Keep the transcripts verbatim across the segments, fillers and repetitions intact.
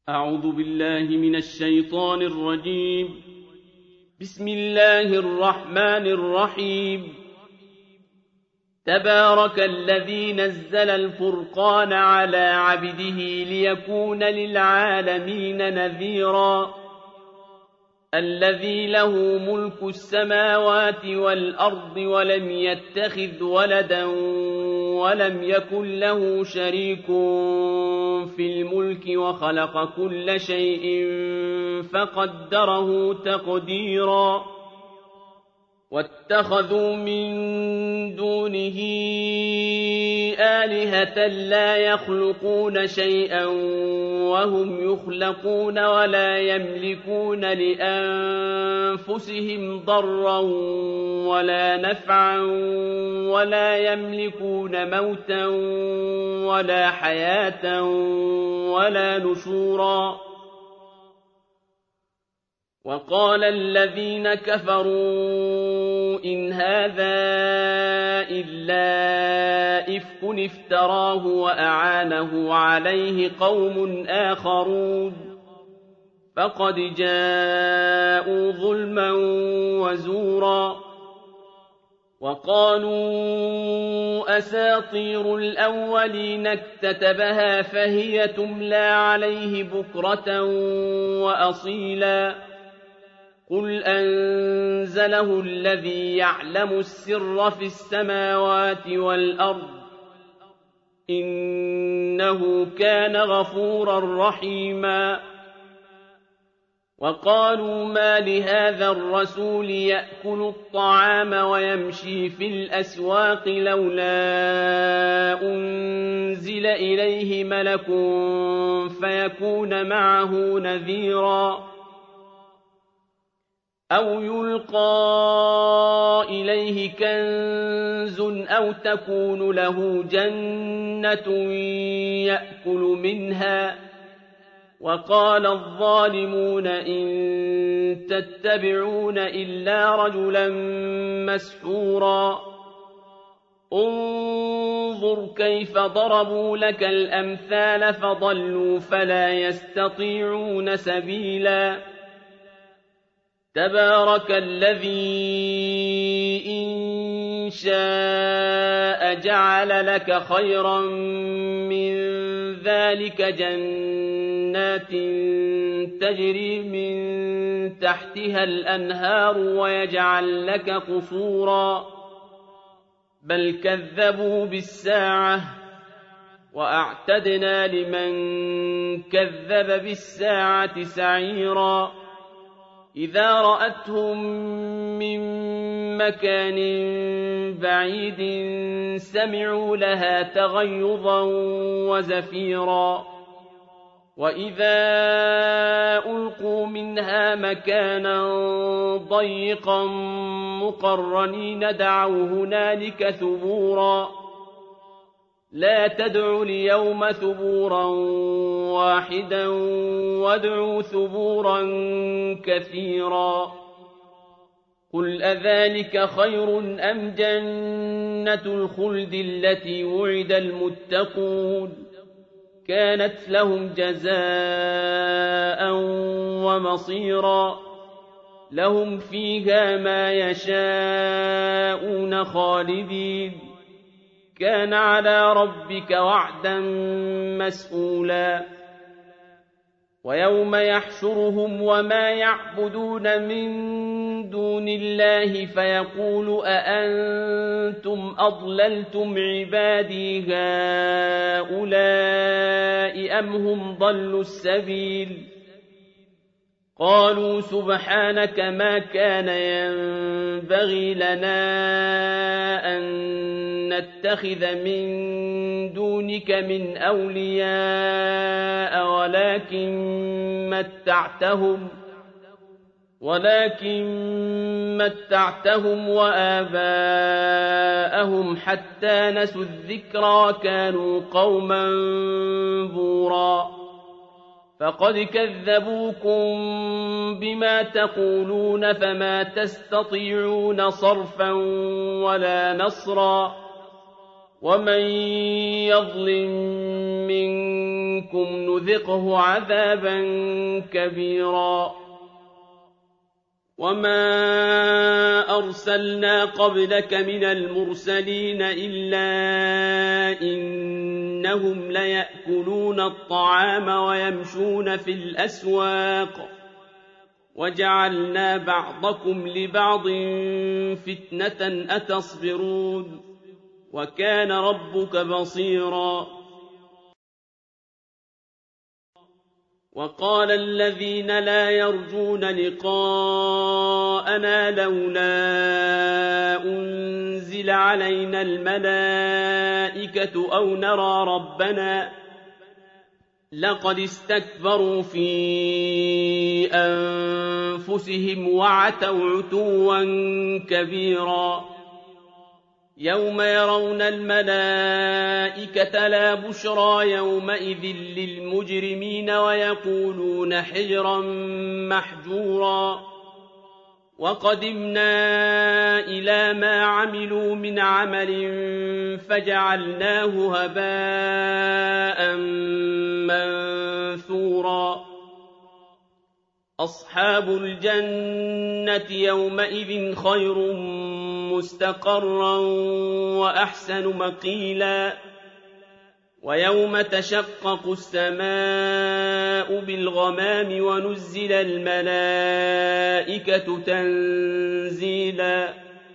أعوذ بالله من الشيطان الرجيم. بسم الله الرحمن الرحيم. تبارك الذي نزل الفرقان على عبده ليكون للعالمين نذيرا الذي له ملك السماوات والأرض ولم يتخذ ولدا ولم يكن له شريك في الملك وخلق كل شيء فقدره تقديرا واتخذوا من دونه آلهة لا يخلقون شيئا وهم يخلقون ولا يملكون لأنفسهم ضرا ولا نفعا ولا يملكون موتا ولا حياة ولا نشورا. وقال الذين كفروا إن هذا إلا إفك افتراه وأعانه عليه قوم آخرون فقد جاءوا ظلما وزورا. وقالوا أساطير الأولين اكتتبها فهي تملى عليه بكرة وأصيلا قل أنزله الذي يعلم السر في السماوات والأرض إنه كان غفورا رحيما. وقالوا ما لهذا الرسول يأكل الطعام ويمشي في الأسواق لولا أنزل إليه ملك فيكون معه نذيرا أو يلقى إليه كنز أو تكون له جنة يأكل منها. وقال الظالمون إن تتبعون إلا رجلا مسحورا انظر كيف ضربوا لك الأمثال فضلوا فلا يستطيعون سبيلا. تبارك الذي إن شاء جعل لك خيرا من ذلك جنات تجري من تحتها الأنهار ويجعل لك قصورا بل كذبوا بالساعة وأعتدنا لمن كذب بالساعة سعيرا. إذا رأتهم من مكان بعيد سمعوا لها تغيظا وزفيرا وإذا ألقوا منها مكانا ضيقا مقرنين دعوا هنالك ثبورا لا تدعوا اليوم ثبورا واحدا وادعوا ثبورا كثيرا. قل أذلك خير أم جنة الخلد التي وعد المتقون كانت لهم جزاء ومصيرا لهم فيها ما يشاءون خالدين كان على ربك وعدا مسئولا. ويوم يحشرهم وما يعبدون من دون الله فيقول أأنتم أضللتم عبادي هؤلاء أم هم ضلوا السبيل قالوا سبحانك ما كان ينبغي لنا أن نتخذ من دونك من أولياء ولكن متعتهم ولكن متعتهم وآباءهم حتى نسوا الذكرى كانوا قوما بورا فقد كذبوكم بما تقولون فما تستطيعون صرفا ولا نصرا ومن يظلم منكم منكم نذقه عذابا كبيرا وما أرسلنا قبلك من المرسلين إلا إنهم ليأكلون الطعام ويمشون في الأسواق وجعلنا بعضكم لبعض فتنة أتصبرون وكان ربك بصيرا وقال الذين لا يرجون لقاءنا لولا أنزل علينا الملائكة أو نرى ربنا لقد استكبروا في أنفسهم وعتوا عتوا كبيرا يوم يرون الملائكة لا بشرى يومئذ للمجرمين ويقولون حجرا محجورا وقدمنا إلى ما عملوا من عمل فجعلناه هباء منثورا أصحاب الجنة يومئذ خير مستقرا وأحسن مقيلا ويوم تشقق السماء بالغمام ونزل الملائكة تنزيلا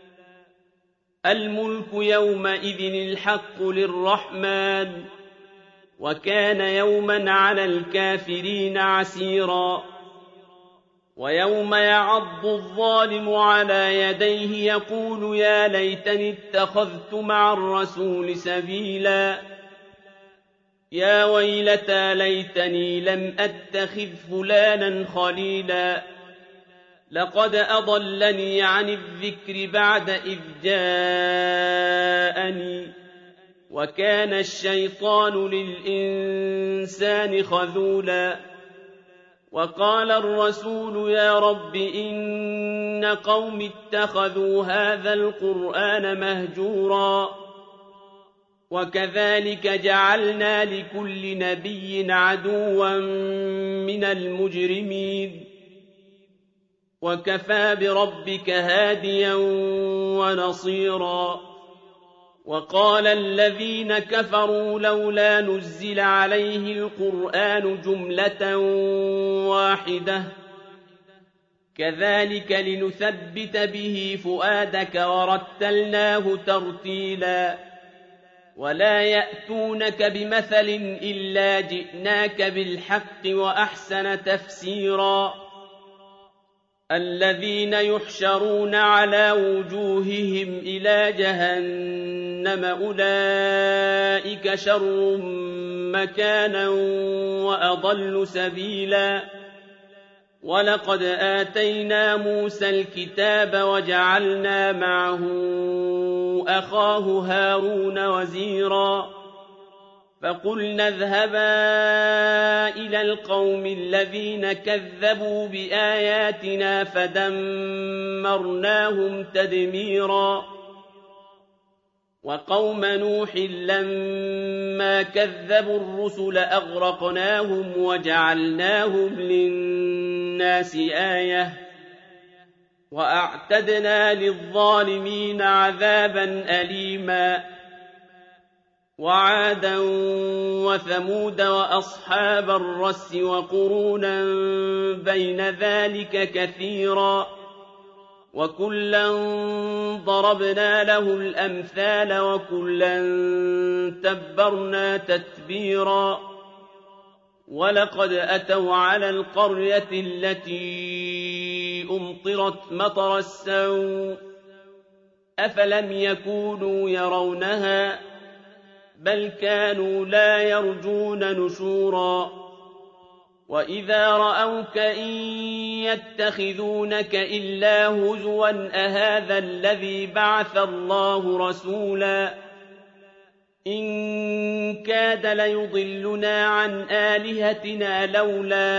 الملك يومئذ الحق للرحمن وكان يوما على الكافرين عسيرا ويوم يعض الظالم على يديه يقول يا ليتني اتخذت مع الرسول سبيلا يا ويلتى ليتني لم أتخذ فلانا خليلا لقد أضلني عن الذكر بعد إذ جاءني وكان الشيطان للإنسان خذولا وقال الرسول يا رب إن قوم اتخذوا هذا القرآن مهجورا وكذلك جعلنا لكل نبي عدوا من المجرمين وكفى بربك هاديا ونصيرا وقال الذين كفروا لولا نزل عليه القرآن جملة واحدة كذلك لنثبت به فؤادك ورتلناه ترتيلا ولا يأتونك بمثل إلا جئناك بالحق وأحسن تفسيرا الذين يحشرون على وجوههم إلى جهنم أولئك شر مكانا وأضل سبيلا ولقد آتينا موسى الكتاب وجعلنا معه أخاه هارون وزيرا فقلنا اذهبا إلى القوم الذين كذبوا بآياتنا فدمرناهم تدميرا وقوم نوح لما كذبوا الرسل أغرقناهم وجعلناهم للناس آية وأعتدنا للظالمين عذابا أليما وعادا وثمود وأصحاب الرس وقرونا بين ذلك كثيرا وكلا ضربنا له الأمثال وكلا تبرنا تتبيرا ولقد أتوا على القرية التي أمطرت مطر السوء أفلم يكونوا يرونها بل كانوا لا يرجون نشورا وإذا رأوك إن يتخذونك إلا هزوا أهذا الذي بعث الله رسولا إن كاد ليضلنا عن آلهتنا لولا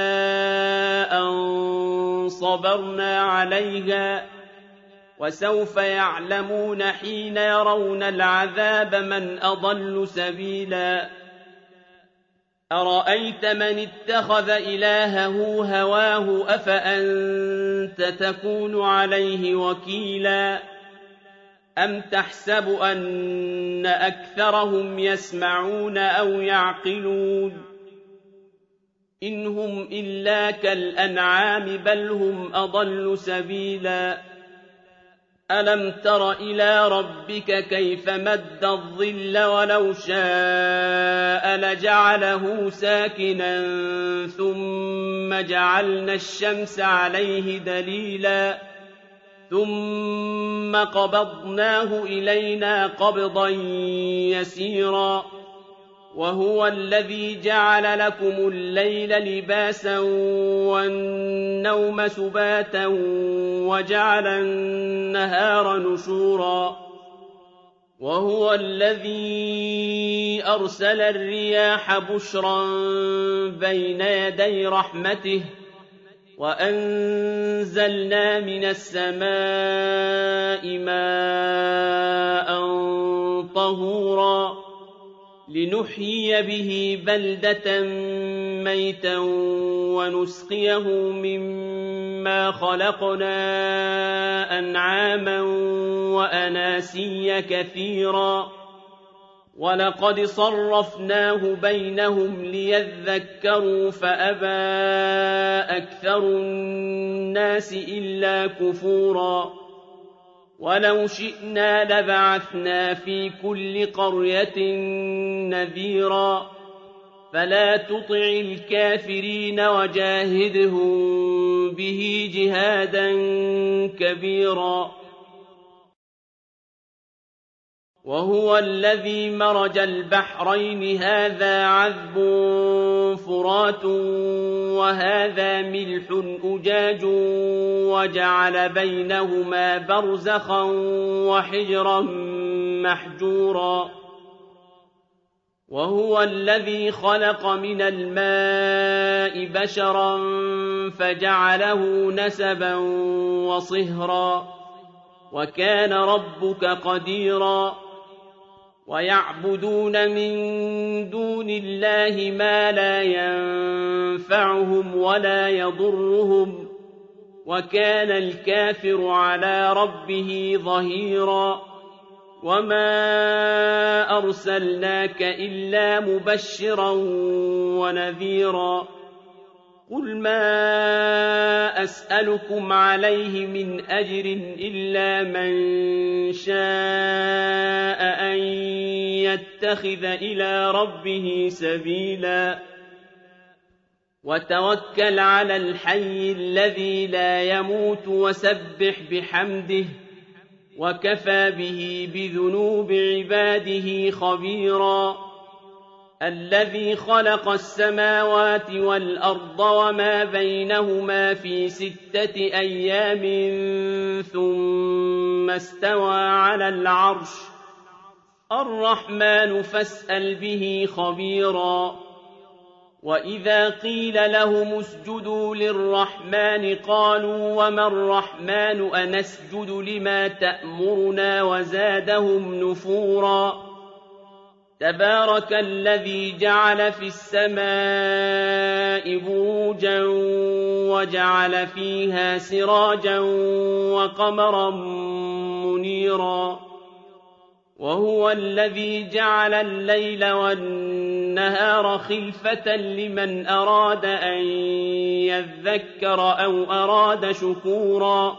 أن صبرنا عليها وسوف يعلمون حين يرون العذاب من أضل سبيلا أرأيت من اتخذ إلهه هواه أفأنت تكون عليه وكيلا أم تحسب أن أكثرهم يسمعون أو يعقلون إن هم إلا كالأنعام بل هم أضل سبيلا ألم تر إلى ربك كيف مد الظل ولو شاء لجعله ساكنا ثم جعلنا الشمس عليه دليلا ثم قبضناه إلينا قبضا يسيرا وهو الذي جعل لكم الليل لباسا والنوم سباتا وجعل النهار نشورا وهو الذي أرسل الرياح بشرا بين يدي رحمته وأنزلنا من السماء ماء طهورا لنحيي به بلدة ميتا ونسقيه مما خلقنا أنعاما وأناسيا كثيرا ولقد صرفناه بينهم ليذكروا فأبى أكثر الناس إلا كفورا ولو شئنا لبعثنا في كل قرية نذيرا فلا تطع الكافرين وجاهدهم به جهادا كبيرا وهو الذي مرج البحرين هذا عذب فرات وهذا ملح أجاج وجعل بينهما برزخا وحجرا محجورا وهو الذي خلق من الماء بشرا فجعله نسبا وصهرا وكان ربك قديرا ويعبدون من دون الله ما لا ينفعهم ولا يضرهم وكان الكافر على ربه ظهيرا وما أرسلناك إلا مبشرا ونذيرا قل ما أسألكم عليه من أجر إلا من شاء أن يتخذ إلى ربه سبيلا وتوكل على الحي الذي لا يموت وسبح بحمده وكفى به بذنوب عباده خبيرا الذي خلق السماوات والأرض وما بينهما في ستة أيام ثم استوى على العرش الرحمن فاسأل به خبيرا وإذا قيل لهم اسجدوا للرحمن قالوا وما الرحمن أنسجد لما تأمرنا وزادهم نفورا تبارك الذي جعل في السماء بروجا وجعل فيها سراجا وقمرا منيرا وهو الذي جعل الليل والنهار خلفة لمن أراد أن يذكر أو أراد شكورا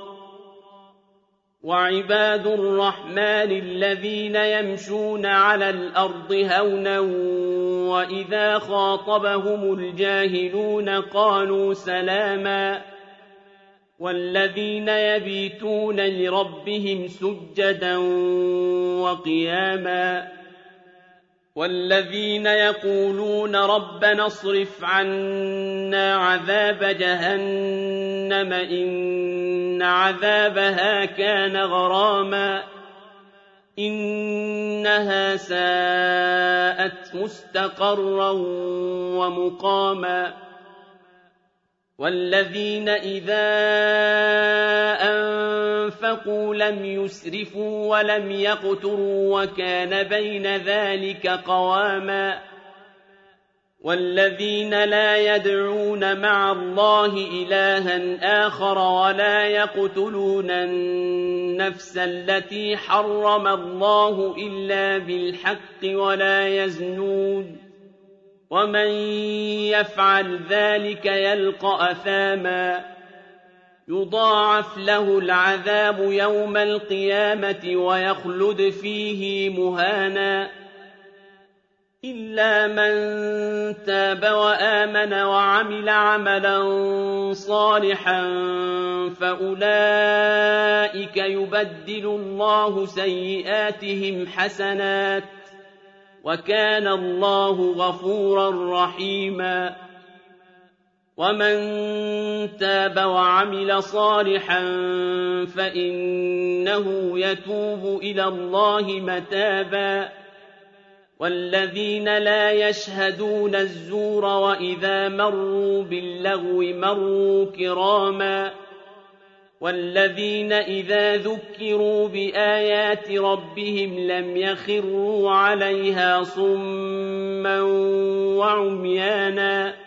وعباد الرحمن الذين يمشون على الأرض هونا وإذا خاطبهم الجاهلون قالوا سلاما والذين يبيتون لربهم سجدا وقياما والذين يقولون ربنا اصرف عنا عذاب جهنم إن عذابها كان غراما إنها ساءت مستقرا ومقاما والذين إذا أنفقوا لم يسرفوا ولم يقتروا وكان بين ذلك قواما والذين لا يدعون مع الله إلها آخر ولا يقتلون النفس التي حرم الله إلا بالحق ولا يزنون ومن يفعل ذلك يلقى أثاما يضاعف له العذاب يوم القيامة ويخلد فيه مهانا إلا من تاب وآمن وعمل عملا صالحا فأولئك يبدل الله سيئاتهم حسنات وكان الله غفورا رحيما ومن تاب وعمل صالحا فإنه يتوب إلى الله متابا والذين لا يشهدون الزور وإذا مروا باللغو مروا كراما والذين إذا ذكروا بآيات ربهم لم يخروا عليها صما وعميانا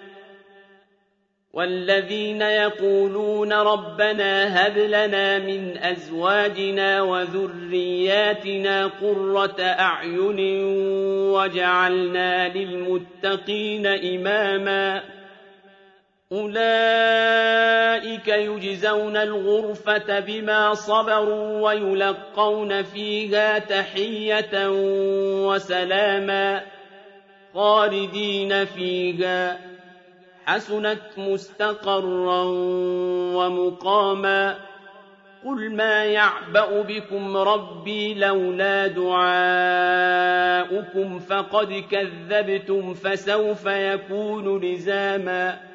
والذين يقولون ربنا هب لنا من أزواجنا وذرياتنا قرة أعين وجعلنا للمتقين إماما أولئك يجزون الغرفة بما صبروا ويلقون فيها تحية وسلاما خالدين فيها حسنت مستقرا ومقاما قل ما يعبأ بكم ربي لولا دعاؤكم فقد كذبتم فسوف يكون لزاما